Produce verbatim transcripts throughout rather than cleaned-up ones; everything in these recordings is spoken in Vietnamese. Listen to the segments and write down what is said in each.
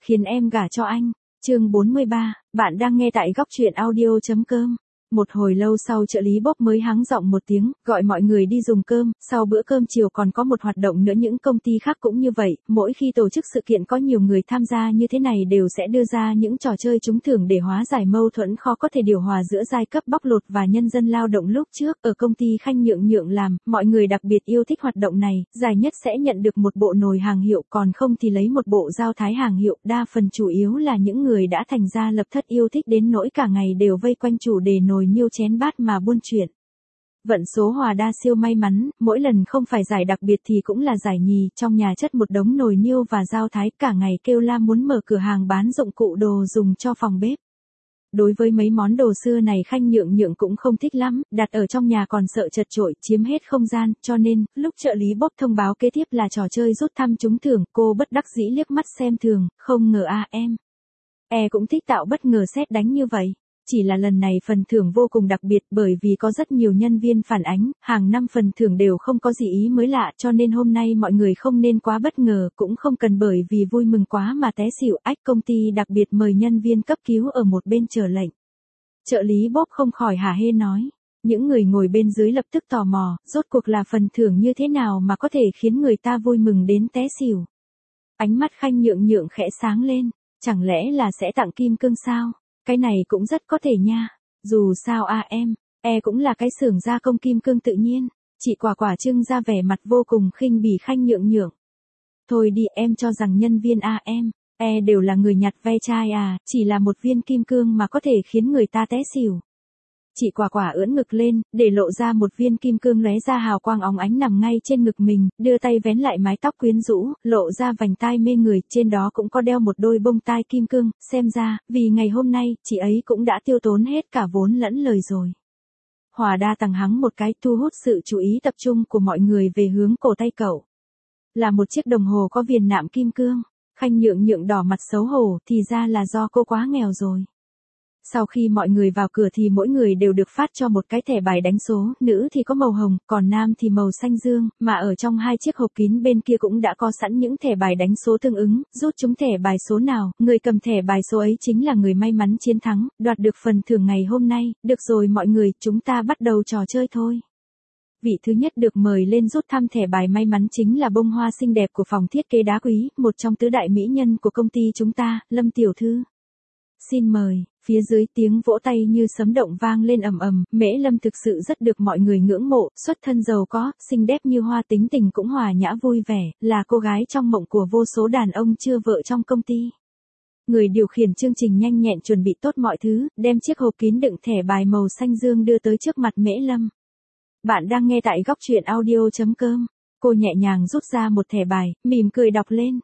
khiến em gả cho anh. Chương bốn mươi ba, bạn đang nghe tại góc truyện audio chấm com. Một hồi lâu sau trợ lý Bob mới hắng giọng một tiếng, gọi mọi người đi dùng cơm, sau bữa cơm chiều còn có một hoạt động nữa. Những công ty khác cũng như vậy, mỗi khi tổ chức sự kiện có nhiều người tham gia như thế này đều sẽ đưa ra những trò chơi trúng thưởng để hóa giải mâu thuẫn khó có thể điều hòa giữa giai cấp bóc lột và nhân dân lao động. Lúc trước, ở công ty Khanh Nhượng Nhượng làm, mọi người đặc biệt yêu thích hoạt động này, giải nhất sẽ nhận được một bộ nồi hàng hiệu, còn không thì lấy một bộ dao thái hàng hiệu, đa phần chủ yếu là những người đã thành gia lập thất yêu thích đến nỗi cả ngày đều vây quanh chủ đề nồi niêu chén bát mà buôn chuyện. Vận số Hòa đa siêu may mắn, mỗi lần không phải giải đặc biệt thì cũng là giải nhì, trong nhà chất một đống nồi niêu và dao thái, cả ngày kêu la muốn mở cửa hàng bán dụng cụ đồ dùng cho phòng bếp. Đối với mấy món đồ xưa này Khanh Nhượng Nhượng cũng không thích lắm, đặt ở trong nhà còn sợ chật chội, chiếm hết không gian, cho nên, lúc trợ lý Bob thông báo kế tiếp là trò chơi rút thăm trúng thưởng, cô bất đắc dĩ liếc mắt xem thường, không ngờ a em. E cũng thích tạo bất ngờ sét đánh như vậy. Chỉ là lần này phần thưởng vô cùng đặc biệt bởi vì có rất nhiều nhân viên phản ánh, hàng năm phần thưởng đều không có gì ý mới lạ, cho nên hôm nay mọi người không nên quá bất ngờ, cũng không cần bởi vì vui mừng quá mà té xỉu. Ách, công ty đặc biệt mời nhân viên cấp cứu ở một bên chờ lệnh. Trợ lý Bob không khỏi hả hê nói. Những người ngồi bên dưới lập tức tò mò, rốt cuộc là phần thưởng như thế nào mà có thể khiến người ta vui mừng đến té xỉu. Ánh mắt Khanh Nhượng Nhượng khẽ sáng lên, chẳng lẽ là sẽ tặng kim cương sao? Cái này cũng rất có thể nha. Dù sao a em, e cũng là cái xưởng gia công kim cương tự nhiên. Chị Quả Quả trưng ra vẻ mặt vô cùng khinh bỉ Khanh Nhượng Nhượng. Thôi đi, em cho rằng nhân viên a em, e đều là người nhặt ve chai à, chỉ là một viên kim cương mà có thể khiến người ta té xỉu. Chị Quả Quả ưỡn ngực lên, để lộ ra một viên kim cương lóe ra hào quang óng ánh nằm ngay trên ngực mình, đưa tay vén lại mái tóc quyến rũ, lộ ra vành tai mê người, trên đó cũng có đeo một đôi bông tai kim cương, xem ra, vì ngày hôm nay, chị ấy cũng đã tiêu tốn hết cả vốn lẫn lời rồi. Hòa đa tằng hắng một cái, thu hút sự chú ý tập trung của mọi người về hướng cổ tay cậu. Là một chiếc đồng hồ có viền nạm kim cương. Khanh Nhượng Nhượng đỏ mặt xấu hổ, thì ra là do cô quá nghèo rồi. Sau khi mọi người vào cửa thì mỗi người đều được phát cho một cái thẻ bài đánh số, nữ thì có màu hồng, còn nam thì màu xanh dương, mà ở trong hai chiếc hộp kín bên kia cũng đã có sẵn những thẻ bài đánh số tương ứng, rút trúng thẻ bài số nào, người cầm thẻ bài số ấy chính là người may mắn chiến thắng, đoạt được phần thưởng ngày hôm nay. Được rồi mọi người, chúng ta bắt đầu trò chơi thôi. Vị thứ nhất được mời lên rút thăm thẻ bài may mắn chính là bông hoa xinh đẹp của phòng thiết kế đá quý, một trong tứ đại mỹ nhân của công ty chúng ta, Lâm tiểu thư. Xin mời. Phía dưới tiếng vỗ tay như sấm động vang lên ầm ầm, Mễ Lâm thực sự rất được mọi người ngưỡng mộ, xuất thân giàu có, xinh đẹp như hoa, tính tình cũng hòa nhã vui vẻ, là cô gái trong mộng của vô số đàn ông chưa vợ trong công ty. Người điều khiển chương trình nhanh nhẹn chuẩn bị tốt mọi thứ, đem chiếc hộp kín đựng thẻ bài màu xanh dương đưa tới trước mặt Mễ Lâm. Bạn đang nghe tại góc truyện audio chấm com. Cô nhẹ nhàng rút ra một thẻ bài, mỉm cười đọc lên.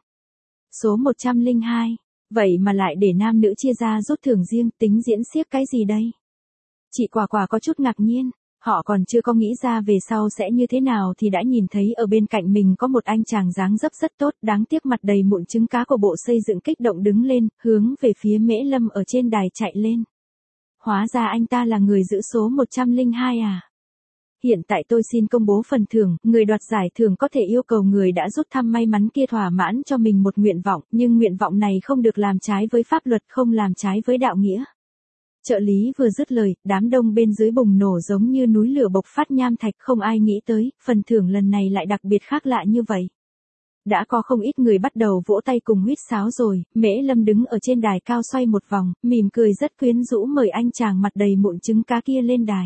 Số một trăm lẻ hai. Vậy mà lại để nam nữ chia ra rút thưởng riêng, tính diễn xiếc cái gì đây? Chị Quả Quả có chút ngạc nhiên, họ còn chưa có nghĩ ra về sau sẽ như thế nào thì đã nhìn thấy ở bên cạnh mình có một anh chàng dáng dấp rất tốt, đáng tiếc mặt đầy mụn trứng cá của bộ xây dựng, kích động đứng lên, hướng về phía Mễ Lâm ở trên đài chạy lên. Hóa ra anh ta là người giữ số một trăm lẻ hai à? Hiện tại tôi xin công bố phần thưởng, người đoạt giải thưởng có thể yêu cầu người đã rút thăm may mắn kia thỏa mãn cho mình một nguyện vọng, nhưng nguyện vọng này không được làm trái với pháp luật, không làm trái với đạo nghĩa. Trợ lý vừa dứt lời, đám đông bên dưới bùng nổ giống như núi lửa bộc phát nham thạch, không ai nghĩ tới, phần thưởng lần này lại đặc biệt khác lạ như vậy. Đã có không ít người bắt đầu vỗ tay cùng huýt sáo rồi, Mễ Lâm đứng ở trên đài cao xoay một vòng, mỉm cười rất quyến rũ mời anh chàng mặt đầy mụn trứng cá kia lên đài.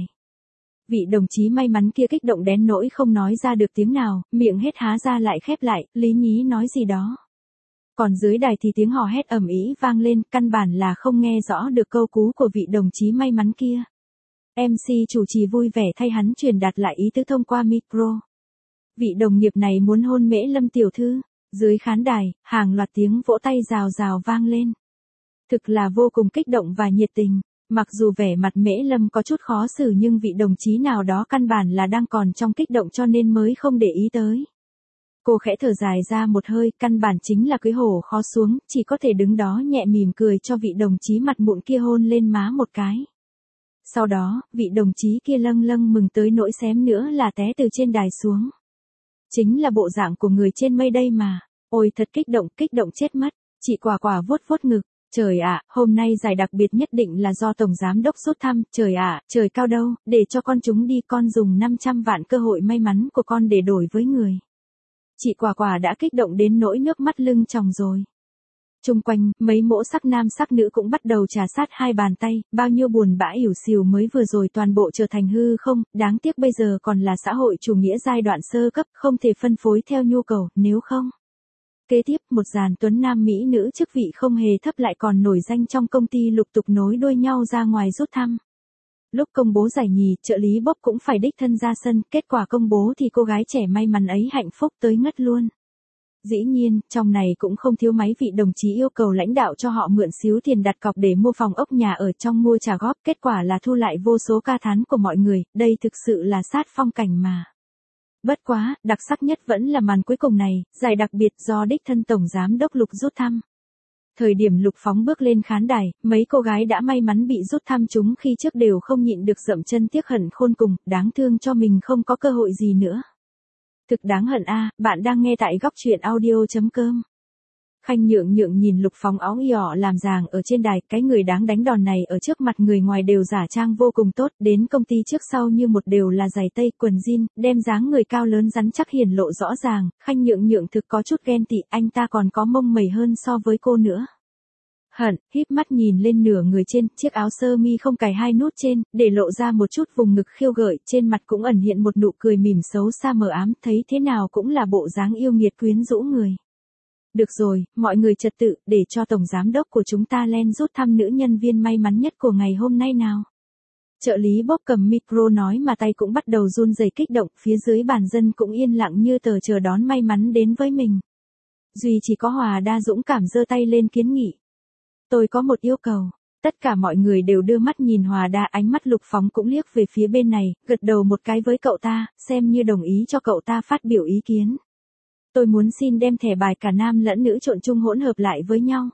Vị đồng chí may mắn kia kích động đến nỗi không nói ra được tiếng nào, miệng hết há ra lại khép lại, lý nhí nói gì đó. Còn dưới đài thì tiếng hò hét ầm ĩ vang lên, căn bản là không nghe rõ được câu cú của vị đồng chí may mắn kia. em xê chủ trì vui vẻ thay hắn truyền đạt lại ý tứ thông qua micro. Vị đồng nghiệp này muốn hôn Mễ Lâm tiểu thư. Dưới khán đài, hàng loạt tiếng vỗ tay rào rào vang lên. Thực là vô cùng kích động và nhiệt tình. Mặc dù vẻ mặt Mễ Lâm có chút khó xử nhưng vị đồng chí nào đó căn bản là đang còn trong kích động cho nên mới không để ý tới. Cô khẽ thở dài ra một hơi, căn bản chính là cưới hổ khó xuống, chỉ có thể đứng đó nhẹ mỉm cười cho vị đồng chí mặt mụn kia hôn lên má một cái. Sau đó, vị đồng chí kia lâng lâng mừng tới nỗi xém nữa là té từ trên đài xuống. Chính là bộ dạng của người trên mây đây mà. Ôi thật kích động, kích động chết mất. Chị Quả Quả vuốt vuốt ngực. Trời ạ, hôm nay giải đặc biệt nhất định là do Tổng Giám Đốc rút thăm, trời ạ, trời cao đâu, để cho con chúng đi, con dùng năm trăm vạn cơ hội may mắn của con để đổi với người. Chị Quả Quả đã kích động đến nỗi nước mắt lưng tròng rồi. Chung quanh, mấy mỗ sắc nam sắc nữ cũng bắt đầu trà sát hai bàn tay, bao nhiêu buồn bã ỉu xìu mới vừa rồi toàn bộ trở thành hư không, đáng tiếc bây giờ còn là xã hội chủ nghĩa giai đoạn sơ cấp, không thể phân phối theo nhu cầu, nếu không. Kế tiếp, một dàn tuấn nam mỹ nữ chức vị không hề thấp lại còn nổi danh trong công ty lục tục nối đuôi nhau ra ngoài rút thăm. Lúc công bố giải nhì, trợ lý Bob cũng phải đích thân ra sân, kết quả công bố thì cô gái trẻ may mắn ấy hạnh phúc tới ngất luôn. Dĩ nhiên, trong này cũng không thiếu mấy vị đồng chí yêu cầu lãnh đạo cho họ mượn xíu tiền đặt cọc để mua phòng ốc nhà ở trong mua trả góp, kết quả là thu lại vô số ca thán của mọi người, đây thực sự là sát phong cảnh mà. Bất quá, đặc sắc nhất vẫn là màn cuối cùng này, giải đặc biệt do đích thân Tổng Giám Đốc Lục rút thăm. Thời điểm Lục Phóng bước lên khán đài, mấy cô gái đã may mắn bị rút thăm chúng khi trước đều không nhịn được dậm chân tiếc hận khôn cùng, đáng thương cho mình không có cơ hội gì nữa. Thực đáng hận a, à, bạn đang nghe tại góc truyện audio chấm com. Khanh Nhượng Nhượng nhìn Lục Phóng óng ỉo làm giàng ở trên đài, cái người đáng đánh đòn này ở trước mặt người ngoài đều giả trang vô cùng tốt, đến công ty trước sau như một đều là giày tây, quần jean, đem dáng người cao lớn rắn chắc hiển lộ rõ ràng, Khanh Nhượng Nhượng thực có chút ghen tị, anh ta còn có mông mẩy hơn so với cô nữa. Hận, híp mắt nhìn lên nửa người trên, chiếc áo sơ mi không cài hai nút trên, để lộ ra một chút vùng ngực khiêu gợi, trên mặt cũng ẩn hiện một nụ cười mỉm xấu xa mờ ám, thấy thế nào cũng là bộ dáng yêu nghiệt quyến rũ người. Được rồi, mọi người trật tự, để cho Tổng Giám Đốc của chúng ta len rút thăm nữ nhân viên may mắn nhất của ngày hôm nay nào. Trợ lý Bob cầm micro nói mà tay cũng bắt đầu run rẩy kích động, phía dưới bàn dân cũng yên lặng như tờ chờ đón may mắn đến với mình. Duy chỉ có Hòa Đa dũng cảm giơ tay lên kiến nghị. Tôi có một yêu cầu. Tất cả mọi người đều đưa mắt nhìn Hòa Đa, ánh mắt Lục Phóng cũng liếc về phía bên này, gật đầu một cái với cậu ta, xem như đồng ý cho cậu ta phát biểu ý kiến. Tôi muốn xin đem thẻ bài cả nam lẫn nữ trộn chung hỗn hợp lại với nhau.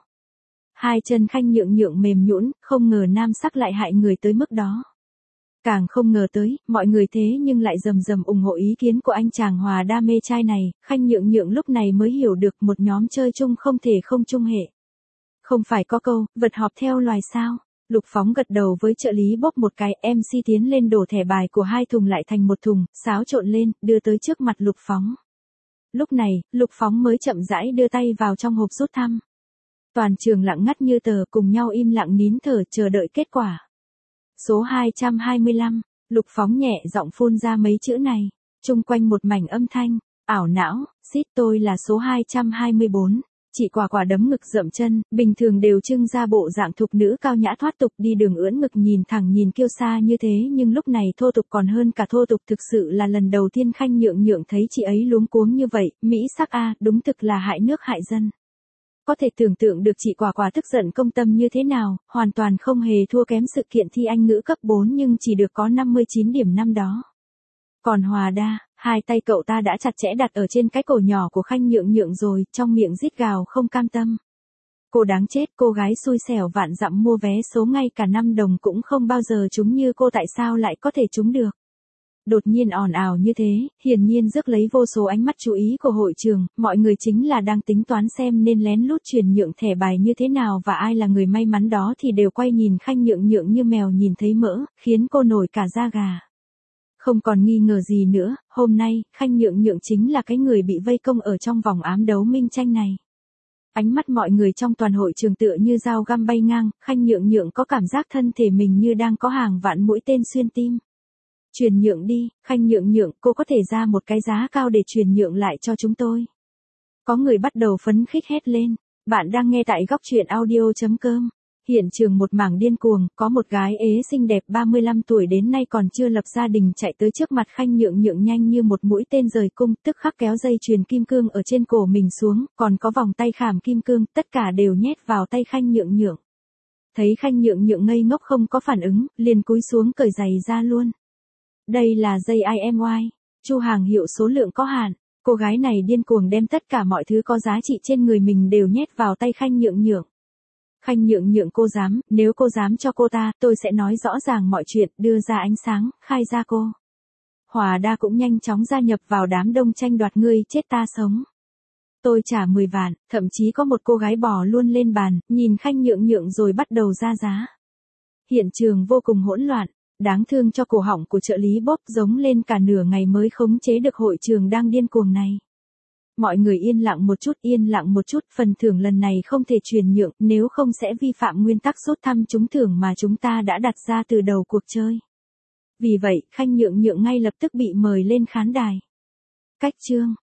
Hai chân Khanh Nhượng Nhượng mềm nhũn, không ngờ nam sắc lại hại người tới mức đó. Càng không ngờ tới, mọi người thế nhưng lại rầm rầm ủng hộ ý kiến của anh chàng Hòa Đa mê trai này, Khanh Nhượng Nhượng lúc này mới hiểu được một nhóm chơi chung không thể không chung hệ. Không phải có câu, vật họp theo loài sao? Lục Phóng gật đầu với trợ lý Bob một cái, em xê tiến lên đổ thẻ bài của hai thùng lại thành một thùng, xáo trộn lên, đưa tới trước mặt Lục Phóng. Lúc này, Lục Phóng mới chậm rãi đưa tay vào trong hộp rút thăm. Toàn trường lặng ngắt như tờ, cùng nhau im lặng nín thở chờ đợi kết quả. Số hai trăm hai mươi lăm, Lục Phóng nhẹ giọng phun ra mấy chữ này, chung quanh một mảnh âm thanh, ảo não, xít tôi là số hai trăm hai mươi bốn. Chị Quả Quả đấm ngực dậm chân, bình thường đều trưng ra bộ dạng thục nữ cao nhã thoát tục đi đường ưỡn ngực nhìn thẳng nhìn kiêu sa như thế nhưng lúc này thô tục còn hơn cả thô tục, thực sự là lần đầu tiên Khanh Nhượng Nhượng thấy chị ấy luống cuống như vậy, mỹ sắc a, đúng thực là hại nước hại dân. Có thể tưởng tượng được chị Quả Quả tức giận công tâm như thế nào, hoàn toàn không hề thua kém sự kiện thi Anh ngữ cấp bốn nhưng chỉ được có năm mươi chín điểm năm đó. Còn Hòa Đa, hai tay cậu ta đã chặt chẽ đặt ở trên cái cổ nhỏ của Khanh Nhượng Nhượng rồi, trong miệng rít gào không cam tâm. Cô đáng chết, cô gái xui xẻo vạn dặm mua vé số ngay cả năm đồng cũng không bao giờ trúng như cô, tại sao lại có thể trúng được. Đột nhiên ồn ào như thế, hiển nhiên rước lấy vô số ánh mắt chú ý của hội trường, mọi người chính là đang tính toán xem nên lén lút chuyển nhượng thẻ bài như thế nào và ai là người may mắn đó thì đều quay nhìn Khanh Nhượng Nhượng như mèo nhìn thấy mỡ, khiến cô nổi cả da gà. Không còn nghi ngờ gì nữa, hôm nay, Khanh Nhượng Nhượng chính là cái người bị vây công ở trong vòng ám đấu minh tranh này. Ánh mắt mọi người trong toàn hội trường tựa như dao găm bay ngang, Khanh Nhượng Nhượng có cảm giác thân thể mình như đang có hàng vạn mũi tên xuyên tim. Truyền nhượng đi, Khanh Nhượng Nhượng, cô có thể ra một cái giá cao để truyền nhượng lại cho chúng tôi. Có người bắt đầu phấn khích hét lên. Bạn đang nghe tại góc truyện audio chấm com. Hiện trường một mảng điên cuồng, có một gái ế xinh đẹp ba mươi lăm tuổi đến nay còn chưa lập gia đình chạy tới trước mặt Khanh Nhượng Nhượng nhanh như một mũi tên rời cung, tức khắc kéo dây chuyền kim cương ở trên cổ mình xuống, còn có vòng tay khảm kim cương, tất cả đều nhét vào tay Khanh Nhượng Nhượng. Thấy Khanh Nhượng Nhượng ngây ngốc không có phản ứng, liền cúi xuống cởi giày ra luôn. Đây là dây i em i, chu hàng hiệu số lượng có hạn, cô gái này điên cuồng đem tất cả mọi thứ có giá trị trên người mình đều nhét vào tay Khanh Nhượng Nhượng. Khanh Nhượng Nhượng, cô dám, nếu cô dám cho cô ta, tôi sẽ nói rõ ràng mọi chuyện, đưa ra ánh sáng, khai ra cô. Hòa Đa cũng nhanh chóng gia nhập vào đám đông tranh đoạt ngươi chết ta sống. Tôi trả mười vạn, thậm chí có một cô gái bò luôn lên bàn, nhìn Khanh Nhượng Nhượng rồi bắt đầu ra giá. Hiện trường vô cùng hỗn loạn, đáng thương cho cổ họng của trợ lý Bob giống lên cả nửa ngày mới khống chế được hội trường đang điên cuồng này. Mọi người yên lặng một chút, yên lặng một chút, phần thưởng lần này không thể chuyển nhượng, nếu không sẽ vi phạm nguyên tắc rút thăm trúng thưởng mà chúng ta đã đặt ra từ đầu cuộc chơi. Vì vậy, Khanh Nhượng Nhượng ngay lập tức bị mời lên khán đài. Cách chương